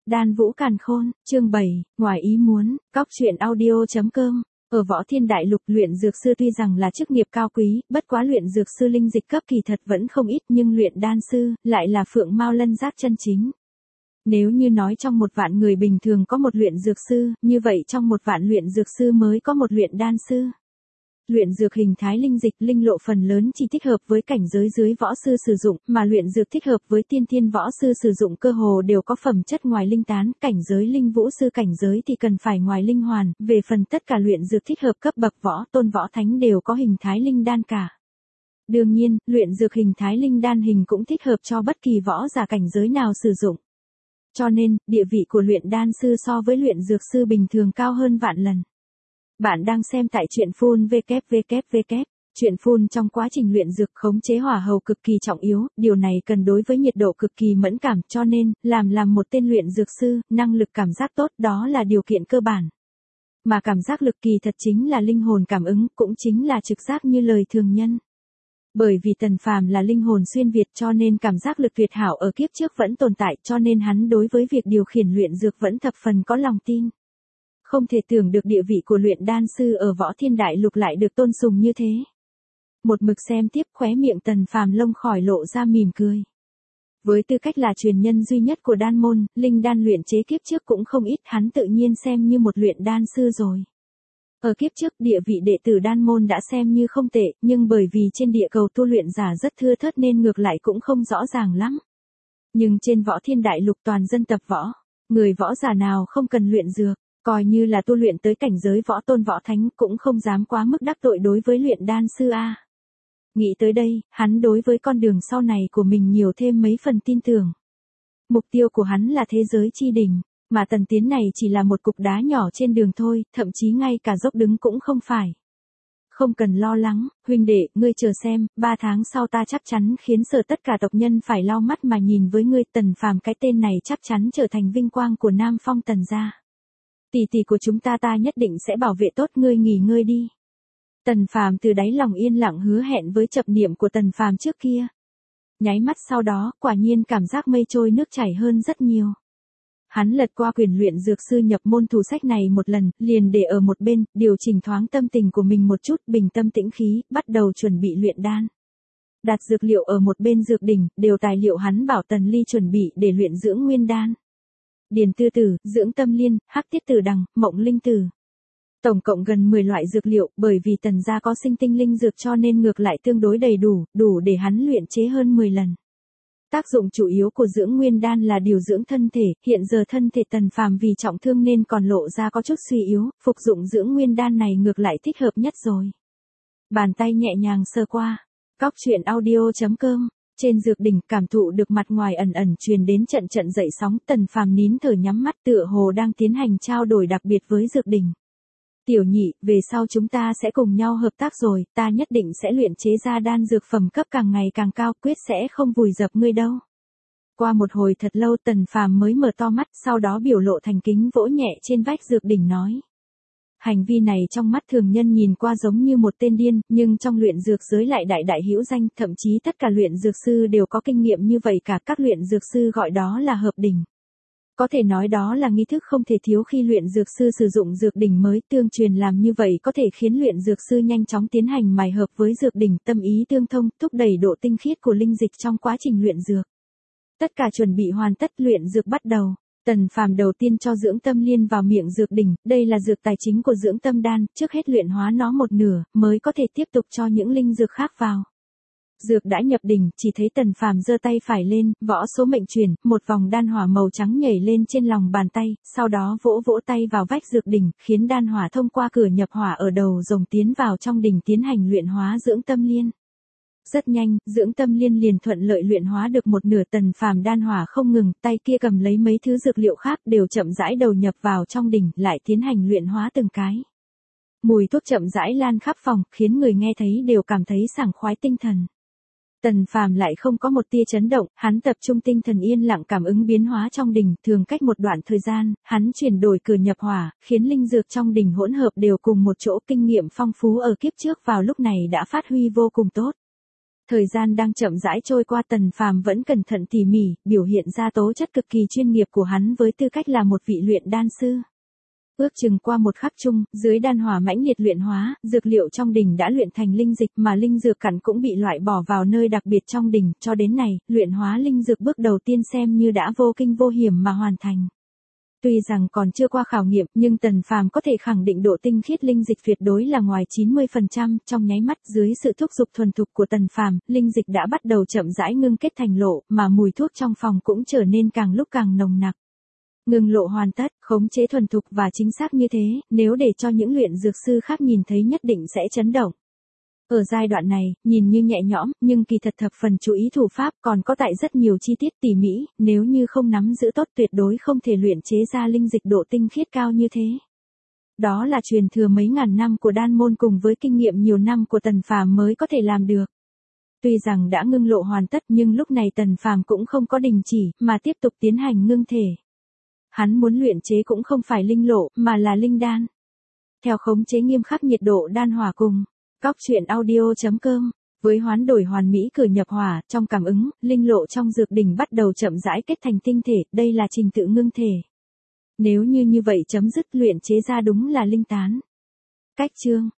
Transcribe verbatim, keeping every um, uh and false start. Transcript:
Đan Vũ Càn Khôn, chương bảy, ngoài ý muốn, cóc truyện audio.com. Ở Võ Thiên Đại Lục, luyện dược sư tuy rằng là chức nghiệp cao quý, bất quá luyện dược sư linh dịch cấp kỳ thật vẫn không ít, nhưng luyện đan sư lại là phượng mao lân giác chân chính. Nếu như nói trong một vạn người bình thường có một luyện dược sư, như vậy trong một vạn luyện dược sư mới có một luyện đan sư. Luyện dược hình thái linh dịch linh lộ phần lớn chỉ thích hợp với cảnh giới dưới võ sư sử dụng, mà luyện dược thích hợp với tiên thiên võ sư sử dụng cơ hồ đều có phẩm chất ngoài linh tán, cảnh giới linh vũ sư cảnh giới thì cần phải ngoài linh hoàn, về phần tất cả luyện dược thích hợp cấp bậc võ tôn võ thánh đều có hình thái linh đan cả. Đương nhiên, luyện dược hình thái linh đan hình cũng thích hợp cho bất kỳ võ giả cảnh giới nào sử dụng. Cho nên, địa vị của luyện đan sư so với luyện dược sư bình thường cao hơn vạn lần. Bạn đang xem tại truyện phun vê kép vê kép vê kép. Truyện phun trong quá trình luyện dược khống chế hỏa hầu cực kỳ trọng yếu, điều này cần đối với nhiệt độ cực kỳ mẫn cảm, cho nên, làm làm một tên luyện dược sư, năng lực cảm giác tốt đó là điều kiện cơ bản. Mà cảm giác lực kỳ thật chính là linh hồn cảm ứng, cũng chính là trực giác như lời thường nhân. Bởi vì Tần Phàm là linh hồn xuyên việt cho nên cảm giác lực tuyệt hảo ở kiếp trước vẫn tồn tại, cho nên hắn đối với việc điều khiển luyện dược vẫn thập phần có lòng tin. Không thể tưởng được địa vị của luyện đan sư ở Võ Thiên Đại Lục lại được tôn sùng như thế. Một mực xem tiếp, khóe miệng Tần Phàm lông khỏi lộ ra mỉm cười. Với tư cách là truyền nhân duy nhất của đan môn, linh đan luyện chế kiếp trước cũng không ít, hắn tự nhiên xem như một luyện đan sư rồi. Ở kiếp trước, địa vị đệ tử đan môn đã xem như không tệ, nhưng bởi vì trên địa cầu tu luyện giả rất thưa thớt nên ngược lại cũng không rõ ràng lắm. Nhưng trên Võ Thiên Đại Lục toàn dân tập võ, người võ giả nào không cần luyện dược, coi như là tu luyện tới cảnh giới võ tôn võ thánh cũng không dám quá mức đắc tội đối với luyện đan sư a. Nghĩ tới đây, hắn đối với con đường sau này của mình nhiều thêm mấy phần tin tưởng. Mục tiêu của hắn là thế giới chi đỉnh, mà Tần Tiến này chỉ là một cục đá nhỏ trên đường thôi, thậm chí ngay cả dốc đứng cũng không phải. Không cần lo lắng, huynh đệ, ngươi chờ xem, ba tháng sau ta chắc chắn khiến sở tất cả tộc nhân phải lau mắt mà nhìn với ngươi. Tần Phàm cái tên này chắc chắn trở thành vinh quang của Nam Phong Tần gia. Tỷ tỷ của chúng ta ta nhất định sẽ bảo vệ tốt ngươi, nghỉ ngơi đi. Tần Phàm từ đáy lòng yên lặng hứa hẹn với chập niệm của Tần Phàm trước kia. Nháy mắt sau đó, quả nhiên cảm giác mây trôi nước chảy hơn rất nhiều. Hắn lật qua quyển luyện dược sư nhập môn thủ sách này một lần, liền để ở một bên, điều chỉnh thoáng tâm tình của mình một chút, bình tâm tĩnh khí, bắt đầu chuẩn bị luyện đan. Đặt dược liệu ở một bên dược đỉnh, đều tài liệu hắn bảo Tần Ly chuẩn bị để luyện dưỡng nguyên đan. Điền tư tử, dưỡng tâm liên, hắc tiết tử đằng, mộng linh tử. Tổng cộng gần mười loại dược liệu, bởi vì Tần gia có sinh tinh linh dược cho nên ngược lại tương đối đầy đủ, đủ để hắn luyện chế hơn mười lần. Tác dụng chủ yếu của dưỡng nguyên đan là điều dưỡng thân thể, hiện giờ thân thể Tần Phàm vì trọng thương nên còn lộ ra có chút suy yếu, phục dụng dưỡng nguyên đan này ngược lại thích hợp nhất rồi. Bàn tay nhẹ nhàng sờ qua, cóc truyện audio.com. Trên dược đỉnh, cảm thụ được mặt ngoài ẩn ẩn truyền đến trận trận dậy sóng, Tần Phàm nín thở nhắm mắt tựa hồ đang tiến hành trao đổi đặc biệt với dược đỉnh. Tiểu nhị, về sau chúng ta sẽ cùng nhau hợp tác rồi, ta nhất định sẽ luyện chế ra đan dược phẩm cấp càng ngày càng cao, quyết sẽ không vùi dập ngươi đâu. Qua một hồi thật lâu Tần Phàm mới mở to mắt, sau đó biểu lộ thành kính vỗ nhẹ trên vách dược đỉnh nói. Hành vi này trong mắt thường nhân nhìn qua giống như một tên điên, nhưng trong luyện dược giới lại đại đại hữu danh, thậm chí tất cả luyện dược sư đều có kinh nghiệm như vậy cả, các luyện dược sư gọi đó là hợp đỉnh. Có thể nói đó là nghi thức không thể thiếu khi luyện dược sư sử dụng dược đỉnh mới, tương truyền làm như vậy có thể khiến luyện dược sư nhanh chóng tiến hành mài hợp với dược đỉnh, tâm ý tương thông, thúc đẩy độ tinh khiết của linh dịch trong quá trình luyện dược. Tất cả chuẩn bị hoàn tất, luyện dược bắt đầu. Tần Phàm đầu tiên cho dưỡng tâm liên vào miệng dược đỉnh, đây là dược tài chính của dưỡng tâm đan, trước hết luyện hóa nó một nửa, mới có thể tiếp tục cho những linh dược khác vào. Dược đã nhập đỉnh, chỉ thấy Tần Phàm giơ tay phải lên, võ số mệnh truyền, một vòng đan hỏa màu trắng nhảy lên trên lòng bàn tay, sau đó vỗ vỗ tay vào vách dược đỉnh, khiến đan hỏa thông qua cửa nhập hỏa ở đầu rồng tiến vào trong đỉnh tiến hành luyện hóa dưỡng tâm liên. Rất nhanh, dưỡng tâm liên liền thuận lợi luyện hóa được một nửa. Tần Phàm đan hỏa không ngừng, tay kia cầm lấy mấy thứ dược liệu khác đều chậm rãi đầu nhập vào trong đỉnh, lại tiến hành luyện hóa từng cái. Mùi thuốc chậm rãi lan khắp phòng, khiến người nghe thấy đều cảm thấy sảng khoái tinh thần. Tần Phàm lại không có một tia chấn động, hắn tập trung tinh thần yên lặng cảm ứng biến hóa trong đỉnh, thường cách một đoạn thời gian, hắn chuyển đổi cửa nhập hỏa, khiến linh dược trong đỉnh hỗn hợp đều cùng một chỗ, kinh nghiệm phong phú ở kiếp trước vào lúc này đã phát huy vô cùng tốt. Thời gian đang chậm rãi trôi qua, Tần Phàm vẫn cẩn thận tỉ mỉ, biểu hiện ra tố chất cực kỳ chuyên nghiệp của hắn với tư cách là một vị luyện đan sư. Ước chừng qua một khắc chung, dưới đan hỏa mãnh liệt luyện hóa, dược liệu trong đỉnh đã luyện thành linh dịch, mà linh dược cặn cũng bị loại bỏ vào nơi đặc biệt trong đỉnh, cho đến này, luyện hóa linh dược bước đầu tiên xem như đã vô kinh vô hiểm mà hoàn thành. Tuy rằng còn chưa qua khảo nghiệm, nhưng Tần Phàm có thể khẳng định độ tinh khiết linh dịch tuyệt đối là ngoài chín mươi phần trăm, trong nháy mắt dưới sự thúc giục thuần thục của Tần Phàm, linh dịch đã bắt đầu chậm rãi ngưng kết thành lộ, mà mùi thuốc trong phòng cũng trở nên càng lúc càng nồng nặc. Ngưng lộ hoàn tất, khống chế thuần thục và chính xác như thế, nếu để cho những luyện dược sư khác nhìn thấy nhất định sẽ chấn động. Ở giai đoạn này, nhìn như nhẹ nhõm, nhưng kỳ thật thập phần chú ý thủ pháp, còn có tại rất nhiều chi tiết tỉ mỉ, nếu như không nắm giữ tốt tuyệt đối không thể luyện chế ra linh dịch độ tinh khiết cao như thế. Đó là truyền thừa mấy ngàn năm của đan môn cùng với kinh nghiệm nhiều năm của Tần Phàm mới có thể làm được. Tuy rằng đã ngưng lộ hoàn tất nhưng lúc này Tần Phàm cũng không có đình chỉ, mà tiếp tục tiến hành ngưng thể. Hắn muốn luyện chế cũng không phải linh lộ, mà là linh đan. Theo khống chế nghiêm khắc nhiệt độ đan hỏa cùng Cóc truyện audio chấm com, với hoán đổi hoàn mỹ cửa nhập hỏa, trong cảm ứng, linh lộ trong dược đỉnh bắt đầu chậm rãi kết thành tinh thể, đây là trình tự ngưng thể. Nếu như như vậy chấm dứt luyện chế ra đúng là linh tán. Cách chương